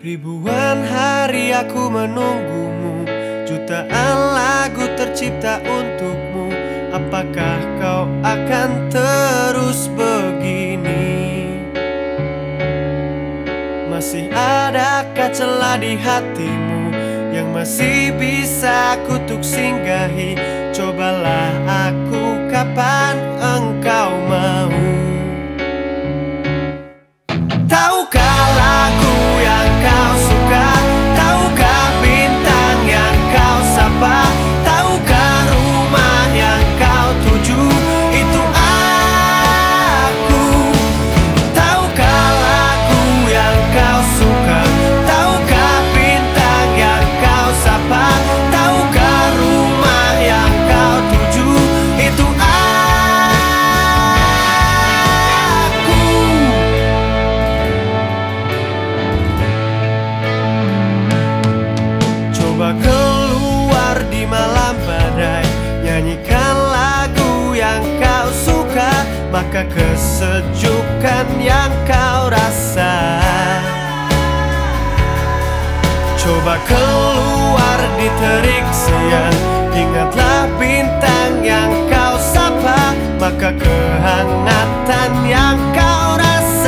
Ribuan hari aku menunggumu, jutaan lagu tercipta untukmu. Apakah kau akan terus begini? Masih adakah celah di hatimu yang masih bisa kutuk singgahi? Cobalah aku kapan engkau mau. Tahukah lagu yang kau suka? Tahukah bintang yang kau sapa? Tahukah rumah yang kau tuju? Itu aku. Tahukah lagu yang kau suka? Tahukah bintang yang kau sapa? Tahukah rumah yang kau tuju? Itu aku. Coba keluar di malam badai, nyanyikan lagu yang kau suka, maka kesejukan yang kau rasa. Coba keluar di terik siang, ingatlah bintang yang kau sapa, maka kehangatan yang kau rasa.